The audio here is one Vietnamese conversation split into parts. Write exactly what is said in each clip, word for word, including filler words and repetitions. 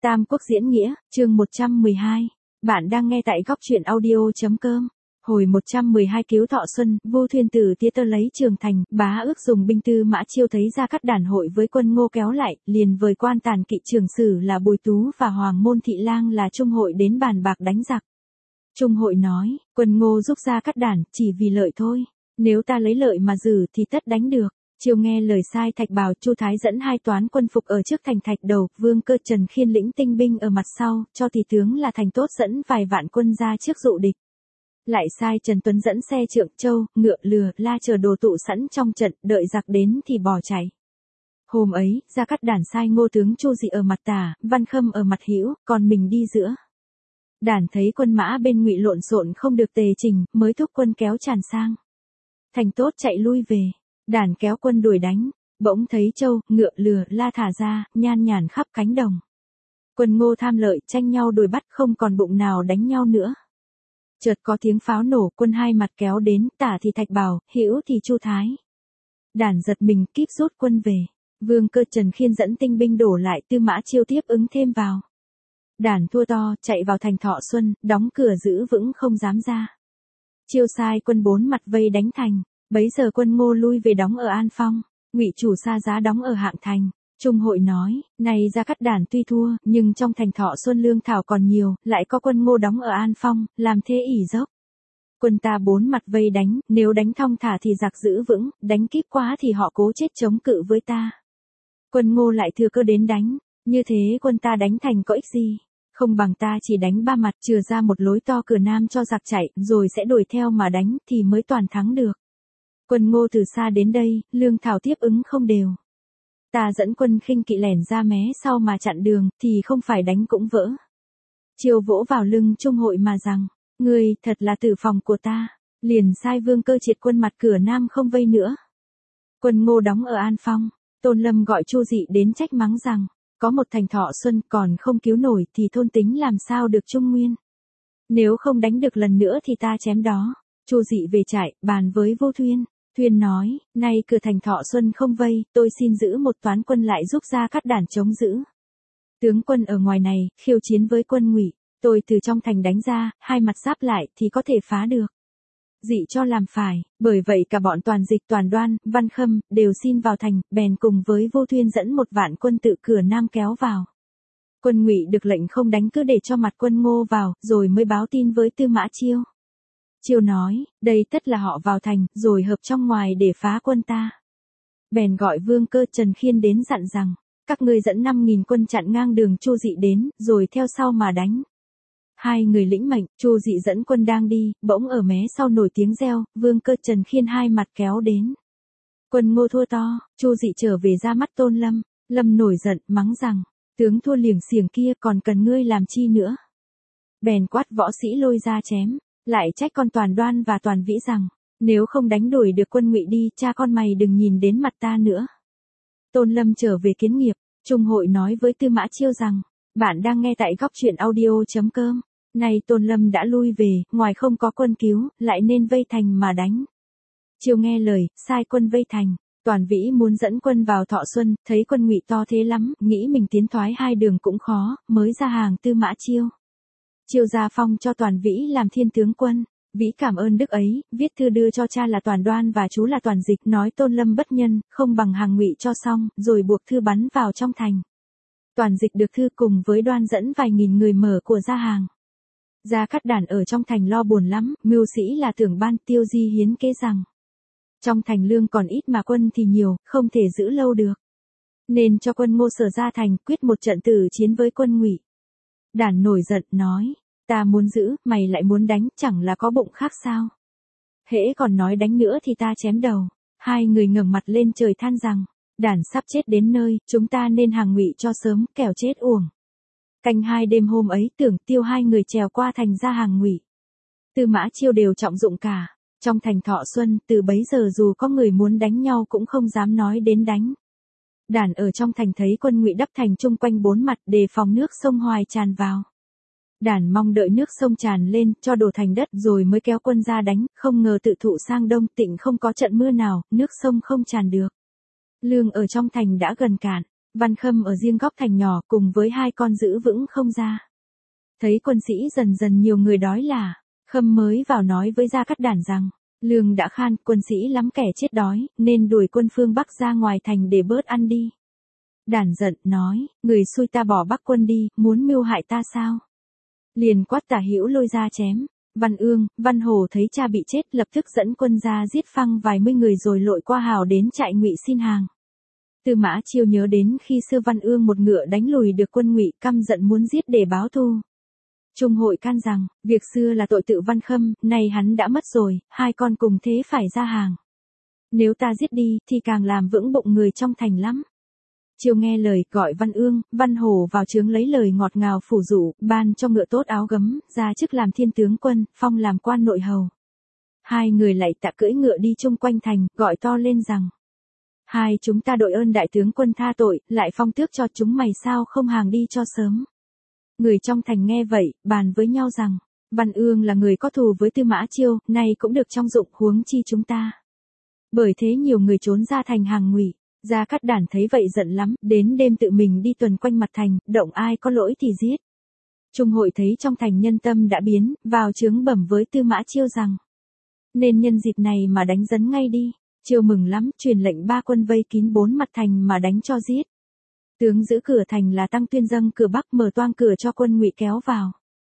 Tam Quốc diễn nghĩa, chương một trăm mười hai. Bạn đang nghe tại góc truyện audio.com. Hồi một trăm mười hai Cứu Thọ Xuân, Vu Thuyên từ Tía Tơ lấy Trường Thành, Bá Ước dùng binh Tư Mã Chiêu thấy Gia Cát Đản hội với quân Ngô kéo lại, liền vời quan tàn kỵ trưởng sử là Bùi Tú và Hoàng Môn Thị Lang là Trung Hội đến bàn bạc đánh giặc. Trung Hội nói, quân Ngô giúp Gia Cát Đản chỉ vì lợi thôi, nếu ta lấy lợi mà giữ thì tất đánh được. Chiêu nghe lời sai Thạch Bào, Chu Thái dẫn hai toán quân phục ở trước thành Thạch Đầu, Vương Cơ Trần khiên lĩnh tinh binh ở mặt sau, cho tỷ tướng là Thành Tốt dẫn vài vạn quân ra trước dụ địch. Lại sai Trần Tuấn dẫn xe trượng châu, ngựa lừa, la chờ đồ tụ sẵn trong trận, đợi giặc đến thì bỏ chạy. Hôm ấy, Gia Cát Đản sai Ngô tướng Chu Dị ở mặt tả, Văn Khâm ở mặt hữu, còn mình đi giữa. Đản thấy quân mã bên Ngụy lộn xộn không được tề chỉnh, mới thúc quân kéo tràn sang. Thành Tốt chạy lui về. Đản kéo quân đuổi đánh, bỗng thấy châu, ngựa lừa, la thả ra, nhan nhản khắp cánh đồng. Quân Ngô tham lợi, tranh nhau đuổi bắt, không còn bụng nào đánh nhau nữa. Chợt có tiếng pháo nổ, quân hai mặt kéo đến, tả thì Thạch Bào, hữu thì Chu Thái. Đản giật mình, kíp rút quân về. Vương Cơ Trần khiên dẫn tinh binh đổ lại, Tư Mã Chiêu tiếp ứng thêm vào. Đản thua to, chạy vào thành Thọ Xuân, đóng cửa giữ vững không dám ra. Chiêu sai quân bốn mặt vây đánh thành. Bấy giờ quân Ngô lui về đóng ở An Phong, Ngụy chủ Sa Giá đóng ở Hạng Thành. Trung Hội nói, này Gia Cát Đản tuy thua, nhưng trong thành Thọ Xuân lương thảo còn nhiều, lại có quân Ngô đóng ở An Phong, làm thế ỷ dốc. Quân ta bốn mặt vây đánh, nếu đánh thong thả thì giặc giữ vững, đánh kíp quá thì họ cố chết chống cự với ta. Quân Ngô lại thừa cơ đến đánh, như thế quân ta đánh thành có ích gì? Không bằng ta chỉ đánh ba mặt, chừa ra một lối to cửa nam cho giặc chạy, rồi sẽ đuổi theo mà đánh thì mới toàn thắng được. Quân Ngô từ xa đến đây, lương thảo tiếp ứng không đều. Ta dẫn quân khinh kỵ lẻn ra mé sau mà chặn đường, thì không phải đánh cũng vỡ. Chiêu vỗ vào lưng Trung Hội mà rằng, ngươi thật là tử phòng của ta, liền sai Vương Cơ triệt quân mặt cửa nam không vây nữa. Quân Ngô đóng ở An Phong, Tôn Lâm gọi Chu Dị đến trách mắng rằng, có một thành Thọ Xuân còn không cứu nổi thì thôn tính làm sao được Trung Nguyên. Nếu không đánh được lần nữa thì ta chém đó. Chu Dị về trại, bàn với Vô Thuyên. Thuyên nói, nay cửa thành Thọ Xuân không vây, tôi xin giữ một toán quân lại giúp Gia Cát Đản chống giữ. Tướng quân ở ngoài này, khiêu chiến với quân Ngụy, tôi từ trong thành đánh ra, hai mặt giáp lại thì có thể phá được. Dị cho làm phải, bởi vậy cả bọn Toàn Dịch, Toàn Đoan, Văn Khâm, đều xin vào thành, bèn cùng với Vô Thuyên dẫn một vạn quân tự cửa nam kéo vào. Quân Ngụy được lệnh không đánh cứ để cho mặt quân Ngô vào, rồi mới báo tin với Tư Mã Chiêu. Chiêu nói, đây tất là họ vào thành, rồi hợp trong ngoài để phá quân ta. Bèn gọi Vương Cơ Trần khiên đến dặn rằng, các ngươi dẫn năm nghìn quân chặn ngang đường Chu Dị đến, rồi theo sau mà đánh. Hai người lĩnh mệnh, Chu Dị dẫn quân đang đi, bỗng ở mé sau nổi tiếng reo, Vương Cơ Trần khiên hai mặt kéo đến. Quân Ngô thua to, Chu Dị trở về ra mắt Tôn Lâm, Lâm nổi giận, mắng rằng, tướng thua liềng xiềng kia còn cần ngươi làm chi nữa. Bèn quát võ sĩ lôi ra chém. Lại trách con Toàn Đoan và Toàn Vĩ rằng, nếu không đánh đuổi được quân Ngụy đi, cha con mày đừng nhìn đến mặt ta nữa. Tôn Lâm trở về kiến nghiệp, Trung Hội nói với Tư Mã Chiêu rằng, bạn đang nghe tại góc truyện audio.com. Nay Tôn Lâm đã lui về, ngoài không có quân cứu, lại nên vây thành mà đánh. Chiêu nghe lời, sai quân vây thành. Toàn Vĩ muốn dẫn quân vào Thọ Xuân, thấy quân Ngụy to thế lắm, nghĩ mình tiến thoái hai đường cũng khó, mới ra hàng Tư Mã Chiêu. Chiêu ra phong cho Toàn Vĩ làm thiên tướng quân, Vĩ cảm ơn đức ấy, viết thư đưa cho cha là Toàn Đoan và chú là Toàn Dịch, nói Tôn Lâm bất nhân, không bằng hàng Ngụy cho xong, rồi buộc thư bắn vào trong thành. Toàn Dịch được thư cùng với Đoan dẫn vài nghìn người mở của ra hàng. Gia Cát Đản ở trong thành lo buồn lắm, mưu sĩ là Tưởng Ban, Tiêu Di hiến kế rằng, trong thành lương còn ít mà quân thì nhiều, không thể giữ lâu được, nên cho quân Ngô sở ra thành, quyết một trận tử chiến với quân Ngụy. Đản nổi giận, nói, ta muốn giữ, mày lại muốn đánh, chẳng là có bụng khác sao? Hễ còn nói đánh nữa thì ta chém đầu. Hai người ngẩng mặt lên trời than rằng, Đản sắp chết đến nơi, chúng ta nên hàng Ngụy cho sớm, kẻo chết uổng. Canh hai đêm hôm ấy, Tưởng Tiêu hai người trèo qua thành ra hàng Ngụy. Tư Mã Chiêu đều trọng dụng cả. Trong thành Thọ Xuân, từ bấy giờ dù có người muốn đánh nhau cũng không dám nói đến đánh. Đản ở trong thành thấy quân Ngụy đắp thành chung quanh bốn mặt, đề phòng nước sông Hoài tràn vào. Đản mong đợi nước sông tràn lên, cho đổ thành đất rồi mới kéo quân ra đánh, không ngờ tự thụ sang đông, Tịnh không có trận mưa nào, nước sông không tràn được. Lương ở trong thành đã gần cạn, Văn Khâm ở riêng góc thành nhỏ cùng với hai con giữ vững không ra. Thấy quân sĩ dần dần nhiều người đói là, Khâm mới vào nói với Gia Cát Đản rằng, lương đã khan, quân sĩ lắm kẻ chết đói, nên đuổi quân phương Bắc ra ngoài thành để bớt ăn đi. Đản giận, nói, người xui ta bỏ Bắc quân đi, muốn mưu hại ta sao? Liền quát Tả Hữu lôi ra chém. Văn Ương, Văn Hồ thấy cha bị chết lập tức dẫn quân ra giết phăng vài mươi người rồi lội qua hào đến trại Ngụy xin hàng. Tư Mã Chiêu nhớ đến khi xưa Văn Ương một ngựa đánh lùi được quân Ngụy, căm giận muốn giết để báo thù. Trung hội can rằng, việc xưa là tội tự Văn Khâm, nay hắn đã mất rồi, hai con cùng thế phải ra hàng. Nếu ta giết đi thì càng làm vững bụng người trong thành lắm. Chiêu nghe lời, gọi Văn Ương, Văn Hồ vào trướng lấy lời ngọt ngào phủ dụ, ban cho ngựa tốt áo gấm, ra chức làm thiên tướng quân, phong làm quan nội hầu. Hai người lại tạ cưỡi ngựa đi chung quanh thành, gọi to lên rằng, hai chúng ta đội ơn đại tướng quân tha tội, lại phong tước cho chúng mày sao không hàng đi cho sớm. Người trong thành nghe vậy, bàn với nhau rằng, Văn Ương là người có thù với Tư Mã Chiêu, nay cũng được trong dụng, huống chi chúng ta. Bởi thế nhiều người trốn ra thành hàng Ngụy. Gia Cát Đản thấy vậy giận lắm, đến đêm tự mình đi tuần quanh mặt thành, động ai có lỗi thì giết. Trung hội thấy trong thành nhân tâm đã biến, vào trướng bẩm với Tư Mã Chiêu rằng, nên nhân dịp này mà đánh dấn ngay đi. Chiêu mừng lắm, truyền lệnh ba quân vây kín bốn mặt thành mà đánh cho giết. Tướng giữ cửa thành là Tăng Tuyên dâng cửa bắc mở toang cửa cho quân Ngụy kéo vào.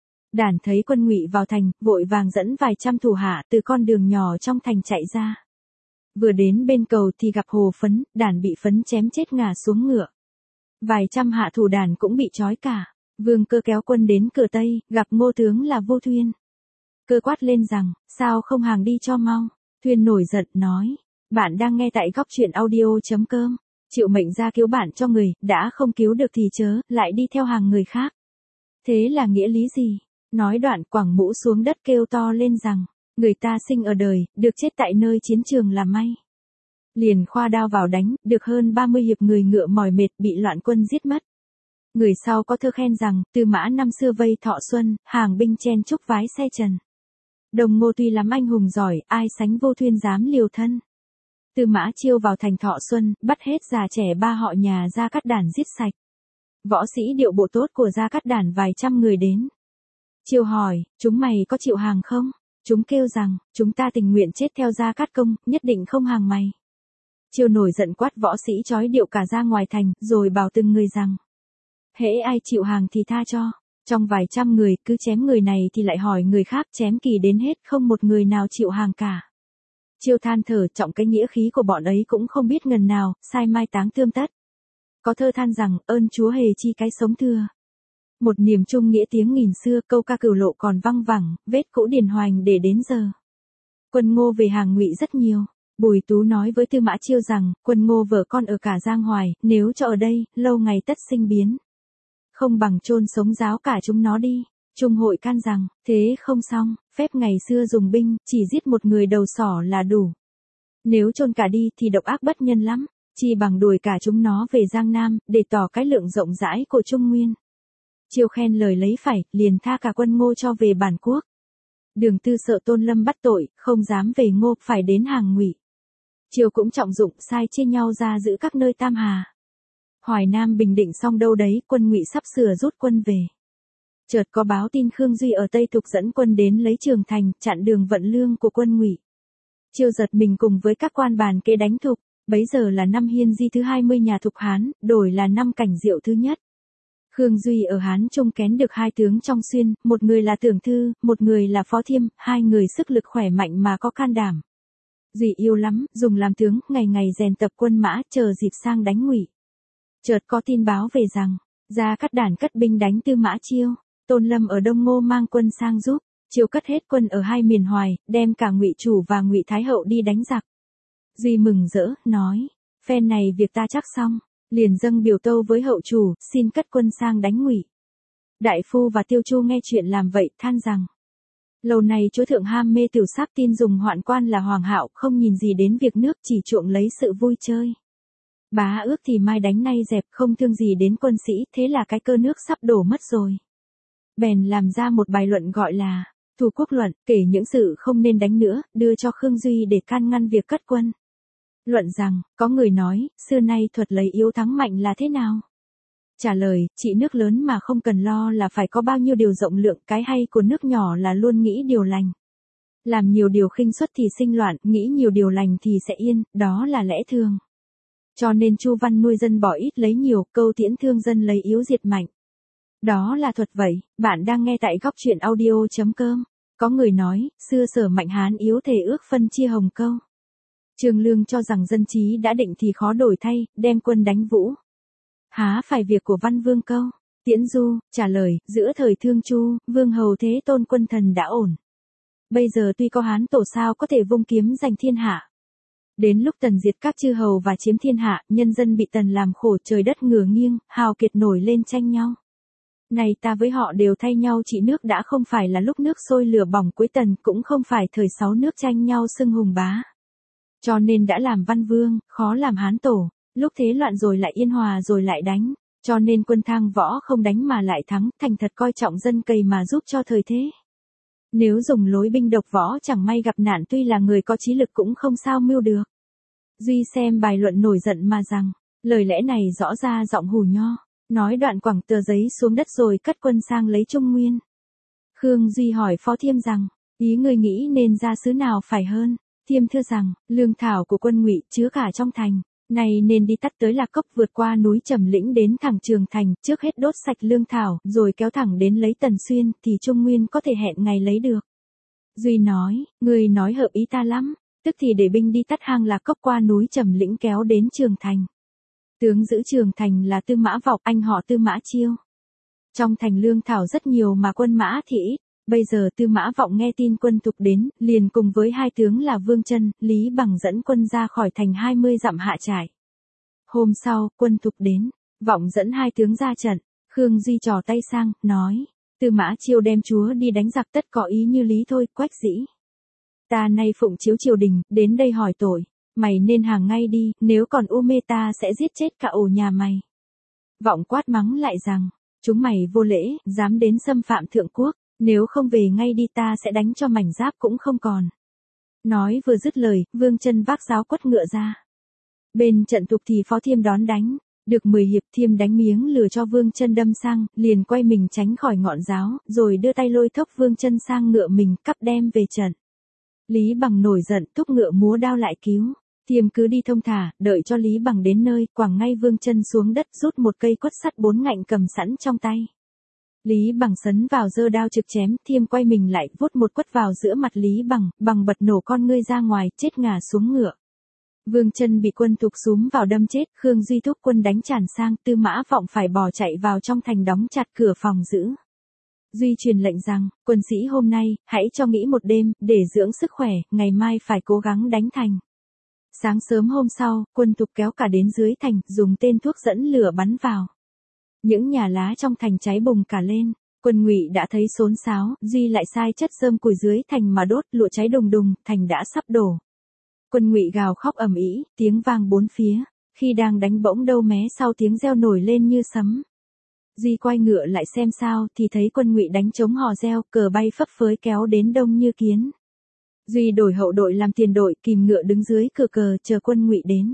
Đản thấy quân Ngụy vào thành, vội vàng dẫn vài trăm thủ hạ từ con đường nhỏ trong thành chạy ra. Vừa đến bên cầu thì gặp Hồ Phấn, Đản bị Phấn chém chết ngã xuống ngựa. Vài trăm hạ thủ Đản cũng bị trói cả. Vương Cơ kéo quân đến cửa Tây, gặp Ngô tướng là Vô Thuyên. Cơ quát lên rằng, sao không hàng đi cho mau. Thuyên nổi giận, nói, bạn đang nghe tại góc truyện audio.com. Chịu mệnh ra cứu bạn cho người, đã không cứu được thì chớ, lại đi theo hàng người khác. Thế là nghĩa lý gì? Nói đoạn quẳng mũ xuống đất kêu to lên rằng, người ta sinh ở đời, được chết tại nơi chiến trường là may. Liền khoa đao vào đánh, được hơn ba mươi hiệp người ngựa mỏi mệt bị loạn quân giết mất. Người sau có thơ khen rằng, Tư Mã năm xưa vây Thọ Xuân, hàng binh chen chúc vái xe trần. Đồng Ngô tuy lắm anh hùng giỏi, ai sánh Vô Thuyên dám liều thân. Tư Mã Chiêu vào thành Thọ Xuân, bắt hết già trẻ ba họ nhà Gia Cát Đản giết sạch. Võ sĩ điệu bộ tốt của Gia Cát Đản vài trăm người đến. Chiêu hỏi, chúng mày có chịu hàng không? Chúng kêu rằng, chúng ta tình nguyện chết theo Gia Cát Công, nhất định không hàng mày. Chiêu nổi giận quát võ sĩ trói điệu cả ra ngoài thành, rồi bảo từng người rằng, hễ ai chịu hàng thì tha cho. Trong vài trăm người, cứ chém người này thì lại hỏi người khác, chém kỳ đến hết, không một người nào chịu hàng cả. Chiêu than thở, trọng cái nghĩa khí của bọn ấy cũng không biết ngần nào, sai mai táng tươm tất. Có thơ than rằng, ơn Chúa hề chi cái sống thưa. Một niềm chung nghĩa tiếng nghìn xưa, câu ca cửu lộ còn văng vẳng, vết cũ điền hoành để đến giờ. Quân Ngô về hàng Ngụy rất nhiều. Bùi Tú nói với Tư Mã Chiêu rằng, quân Ngô vợ con ở cả Giang Hoài, nếu cho ở đây, lâu ngày tất sinh biến. Không bằng chôn sống giáo cả chúng nó đi. Trung hội can rằng, thế không xong, phép ngày xưa dùng binh, chỉ giết một người đầu sỏ là đủ. Nếu chôn cả đi thì độc ác bất nhân lắm, chỉ bằng đuổi cả chúng nó về Giang Nam, để tỏ cái lượng rộng rãi của Trung Nguyên. Chiêu khen lời lấy phải, liền tha cả quân Ngô cho về bản quốc. Đường Tư sợ Tôn Lâm bắt tội, không dám về Ngô, phải đến hàng Ngụy. Chiêu cũng trọng dụng sai chia nhau ra giữ các nơi Tam Hà. Hoài Nam bình định xong đâu đấy, quân Ngụy sắp sửa rút quân về. Chợt có báo tin Khương Duy ở Tây Thục dẫn quân đến lấy Trường Thành, chặn đường vận lương của quân Ngụy. Chiêu giật mình cùng với các quan bàn kế đánh Thục, bấy giờ là năm Hiên Di thứ hai mươi nhà Thục Hán, đổi là năm Cảnh Diệu thứ nhất. Khương Duy ở Hán Trung kén được hai tướng trong xuyên, một người là Tưởng Thư, một người là Phó Thiêm, hai người sức lực khỏe mạnh mà có can đảm. Duy yêu lắm, dùng làm tướng, ngày ngày rèn tập quân mã, chờ dịp sang đánh Ngụy. Chợt có tin báo về rằng, Gia Cát Đản cất binh đánh Tư Mã Chiêu, Tôn Lâm ở Đông Ngô mang quân sang giúp, Chiêu cất hết quân ở hai miền Hoài, đem cả Ngụy Chủ và Ngụy Thái Hậu đi đánh giặc. Duy mừng rỡ, nói, phen này việc ta chắc xong, liền dâng biểu tâu với hậu chủ, xin cất quân sang đánh Ngụy. Đại phu và Tiêu Chu nghe chuyện làm vậy, than rằng, lâu nay chúa thượng ham mê tiểu sắc, tin dùng hoạn quan là Hoàng Hạo, không nhìn gì đến việc nước, chỉ chuộng lấy sự vui chơi. Bá ước thì mai đánh nay dẹp, không thương gì đến quân sĩ, thế là cái cơ nước sắp đổ mất rồi. Bèn làm ra một bài luận gọi là Thủ Quốc Luận, kể những sự không nên đánh nữa, đưa cho Khương Duy để can ngăn việc cất quân. Luận rằng, có người nói, xưa nay thuật lấy yếu thắng mạnh là thế nào? Trả lời, chị nước lớn mà không cần lo là phải có bao nhiêu điều rộng lượng, cái hay của nước nhỏ là luôn nghĩ điều lành. Làm nhiều điều khinh suất thì sinh loạn, nghĩ nhiều điều lành thì sẽ yên, đó là lẽ thường. Cho nên Chu Văn nuôi dân bỏ ít lấy nhiều, câu tiễn thương dân lấy yếu diệt mạnh. Đó là thuật vậy, bạn đang nghe tại góc truyện audio.com. Có người nói, xưa Sở Mạnh Hán yếu thể ước phân chia hồng câu. Trương Lương cho rằng dân trí đã định thì khó đổi thay, đem quân đánh Vũ. Há phải việc của Văn Vương câu. Tiễn Du, trả lời, giữa thời Thương Chu, Vương Hầu Thế Tôn quân thần đã ổn. Bây giờ tuy có Hán tổ sao có thể vung kiếm giành thiên hạ. Đến lúc Tần diệt các chư hầu và chiếm thiên hạ, nhân dân bị Tần làm khổ, trời đất ngửa nghiêng, hào kiệt nổi lên tranh nhau. Này ta với họ đều thay nhau trị nước, đã không phải là lúc nước sôi lửa bỏng cuối Tần, cũng không phải thời sáu nước tranh nhau xưng hùng bá. Cho nên đã làm Văn Vương, khó làm Hán tổ, lúc thế loạn rồi lại yên hòa rồi lại đánh, cho nên quân thang võ không đánh mà lại thắng, thành thật coi trọng dân cày mà giúp cho thời thế. Nếu dùng lối binh độc võ chẳng may gặp nạn, tuy là người có trí lực cũng không sao mưu được. Duy xem bài luận nổi giận mà rằng, lời lẽ này rõ ra giọng hù nho, nói đoạn quẳng tờ giấy xuống đất rồi cất quân sang lấy Trung Nguyên. Khương Duy hỏi Phó Thiêm rằng, ý người nghĩ nên ra xứ nào phải hơn? Thiêm thưa rằng, lương thảo của quân Ngụy chứa cả trong thành, này nên đi tắt tới Lạc Cốc, vượt qua núi Trầm Lĩnh đến thẳng Trường Thành, trước hết đốt sạch lương thảo, rồi kéo thẳng đến lấy Tần Xuyên, thì Trung Nguyên có thể hẹn ngày lấy được. Duy nói, người nói hợp ý ta lắm, tức thì để binh đi tắt hang Lạc Cốc, qua núi Trầm Lĩnh kéo đến Trường Thành. Tướng giữ Trường Thành là Tư Mã Vọng, anh họ Tư Mã Chiêu. Trong thành lương thảo rất nhiều mà quân mã thì ít. Bây giờ Tư Mã Vọng nghe tin quân Thục đến, liền cùng với hai tướng là Vương Chân, Lý Bằng dẫn quân ra khỏi thành hai mươi dặm hạ trại. Hôm sau, quân Thục đến, Vọng dẫn hai tướng ra trận, Khương Duy trò tay sang, nói, Tư Mã Chiêu đem chúa đi đánh giặc, tất có ý như lý thôi. Quách Dĩ, ta nay phụng chiếu triều đình, đến đây hỏi tội, mày nên hàng ngay đi, nếu còn u mê ta sẽ giết chết cả ổ nhà mày. Vọng quát mắng lại rằng, chúng mày vô lễ, dám đến xâm phạm thượng quốc. Nếu không về ngay đi ta sẽ đánh cho mảnh giáp cũng không còn. Nói vừa dứt lời, Vương Chân vác giáo quất ngựa ra. Bên trận Thục thì Phó Thiêm đón đánh. Được mười hiệp, Thiêm đánh miếng lừa cho Vương Chân đâm sang, liền quay mình tránh khỏi ngọn giáo, rồi đưa tay lôi thốc Vương Chân sang ngựa mình, cắp đem về trận. Lý Bằng nổi giận, thúc ngựa múa đao lại cứu. Thiêm cứ đi thông thả, đợi cho Lý Bằng đến nơi, quẳng ngay Vương Chân xuống đất, rút một cây quất sắt bốn ngạnh cầm sẵn trong tay. Lý Bằng sấn vào giơ đao trực chém, Thiêm quay mình lại, vút một quất vào giữa mặt Lý Bằng, Bằng bật nổ con ngươi ra ngoài, chết ngả xuống ngựa. Vương Chân bị quân Thục xúm vào đâm chết, Khương Duy thúc quân đánh tràn sang, Tư Mã Vọng phải bỏ chạy vào trong thành đóng chặt cửa phòng giữ. Duy truyền lệnh rằng, quân sĩ hôm nay, hãy cho nghỉ một đêm, để dưỡng sức khỏe, ngày mai phải cố gắng đánh thành. Sáng sớm hôm sau, quân Thục kéo cả đến dưới thành, dùng tên thuốc dẫn lửa bắn vào. Những nhà lá trong thành cháy bùng cả lên, quân Ngụy đã thấy xốn xáo, Duy lại sai chất rơm củi dưới thành mà đốt, lửa cháy đùng đùng, thành đã sắp đổ. Quân Ngụy gào khóc ầm ĩ, tiếng vang bốn phía, khi đang đánh bỗng đâu mé sau tiếng reo nổi lên như sấm. Duy quay ngựa lại xem sao, thì thấy quân Ngụy đánh trống hò reo, cờ bay phấp phới kéo đến đông như kiến. Duy đổi hậu đội làm tiền đội, kìm ngựa đứng dưới cửa cờ chờ quân Ngụy đến.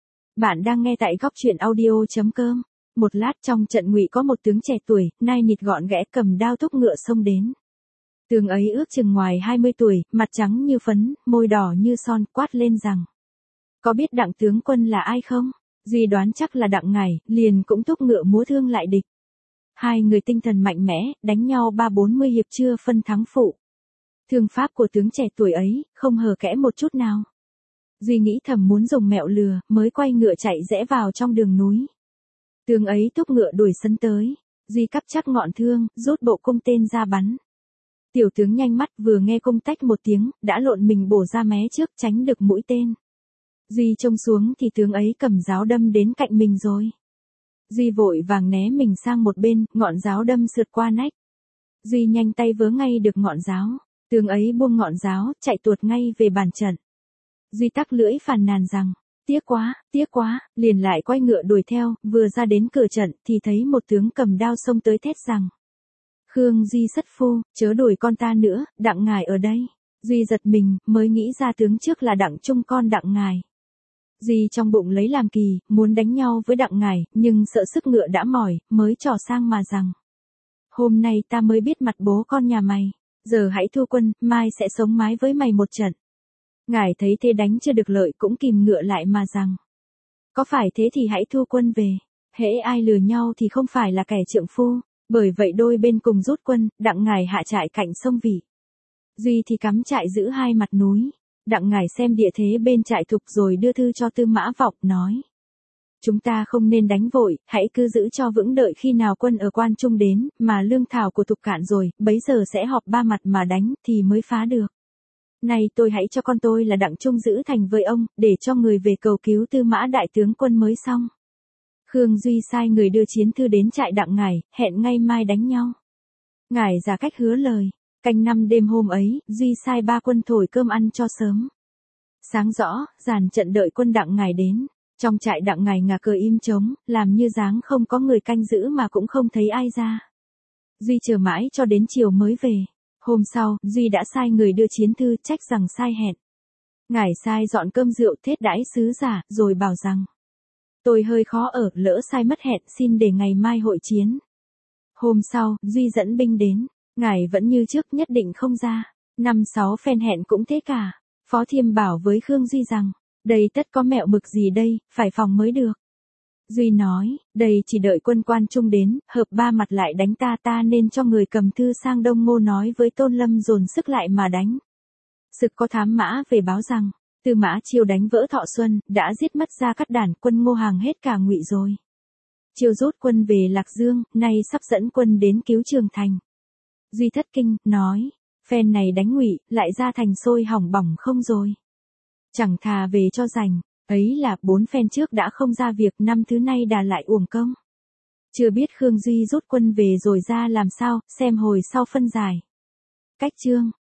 Bạn đang nghe tại góc truyện audio.com. Một lát trong trận Ngụy có một tướng trẻ tuổi, nai nịt gọn ghẽ, cầm đao thúc ngựa xông đến. Tướng ấy ước chừng ngoài hai mươi tuổi, mặt trắng như phấn, môi đỏ như son, quát lên rằng, có biết Đặng tướng quân là ai không? Duy đoán chắc là Đặng Ngải, liền cũng thúc ngựa múa thương lại địch. Hai người tinh thần mạnh mẽ, đánh nhau ba bốn mươi hiệp chưa phân thắng phụ. Thương pháp của tướng trẻ tuổi ấy, không hờ kẽ một chút nào. Duy nghĩ thầm muốn dùng mẹo lừa, mới quay ngựa chạy rẽ vào trong đường núi. Tướng ấy thúc ngựa đuổi sân tới, Duy cắp chắc ngọn thương, rút bộ cung tên ra bắn. Tiểu tướng nhanh mắt, vừa nghe cung tách một tiếng, đã lộn mình bổ ra mé trước, tránh được mũi tên. Duy trông xuống thì tướng ấy cầm giáo đâm đến cạnh mình rồi. Duy vội vàng né mình sang một bên, ngọn giáo đâm sượt qua nách. Duy nhanh tay vớ ngay được ngọn giáo, tướng ấy buông ngọn giáo, chạy tuột ngay về bàn trận. Duy tắc lưỡi phàn nàn rằng, tiếc quá, tiếc quá, liền lại quay ngựa đuổi theo, vừa ra đến cửa trận thì thấy một tướng cầm đao xông tới thét rằng, Khương Duy sất phu, chớ đuổi con ta nữa, Đặng Ngải ở đây. Duy giật mình, mới nghĩ ra tướng trước là Đặng Trung con Đặng Ngải. Duy trong bụng lấy làm kỳ, muốn đánh nhau với Đặng Ngải, nhưng sợ sức ngựa đã mỏi, mới trò sang mà rằng. Hôm nay ta mới biết mặt bố con nhà mày, giờ hãy thu quân, mai sẽ sống mái với mày một trận. Ngải thấy thế đánh chưa được lợi cũng kìm ngựa lại mà rằng. Có phải thế thì hãy thu quân về, hễ ai lừa nhau thì không phải là kẻ trượng phu, bởi vậy đôi bên cùng rút quân, Đặng Ngải hạ trại cạnh sông Vị. Duy thì cắm trại giữ hai mặt núi. Đặng Ngải xem địa thế bên trại Thục rồi đưa thư cho Tư Mã Vọng, nói. Chúng ta không nên đánh vội, hãy cứ giữ cho vững đợi khi nào quân ở Quan Trung đến, mà lương thảo của Thục cạn rồi, bấy giờ sẽ họp ba mặt mà đánh, thì mới phá được. Này tôi hãy cho con tôi là Đặng Trung giữ thành với ông, để cho người về cầu cứu Tư Mã đại tướng quân mới xong. Khương Duy sai người đưa chiến thư đến trại Đặng Ngải, hẹn ngay mai đánh nhau. Ngải ra cách hứa lời. Canh năm đêm hôm ấy, Duy sai ba quân thổi cơm ăn cho sớm. Sáng rõ, dàn trận đợi quân Đặng Ngải đến. Trong trại Đặng Ngải ngả cờ im trống, làm như dáng không có người canh giữ mà cũng không thấy ai ra. Duy chờ mãi cho đến chiều mới về. Hôm sau, Duy đã sai người đưa chiến thư trách rằng sai hẹn. Ngải sai dọn cơm rượu thết đãi sứ giả, rồi bảo rằng. Tôi hơi khó ở, lỡ sai mất hẹn, xin để ngày mai hội chiến. Hôm sau, Duy dẫn binh đến. Ngải vẫn như trước nhất định không ra. Năm sáu phen hẹn cũng thế cả. Phó Thiêm bảo với Khương Duy rằng, đây tất có mẹo mực gì đây, phải phòng mới được. Duy nói, đây chỉ đợi quân Quan Trung đến, hợp ba mặt lại đánh ta ta nên cho người cầm thư sang Đông Ngô nói với Tôn Lâm dồn sức lại mà đánh. Sực có thám mã về báo rằng, Tư Mã Chiêu đánh vỡ Thọ Xuân, đã giết mất Gia Cát Đản, quân Ngô hàng hết cả Ngụy rồi. Chiêu rút quân về Lạc Dương, nay sắp dẫn quân đến cứu Trường Thành. Duy thất kinh, nói, phen này đánh Ngụy, lại ra thành sôi hỏng bỏng không rồi. Chẳng thà về cho rành, ấy là bốn phen trước đã không ra việc, năm thứ nay đà lại uổng công. Chưa biết Khương Duy rút quân về rồi ra làm sao, xem hồi sau phân giải. Cách chương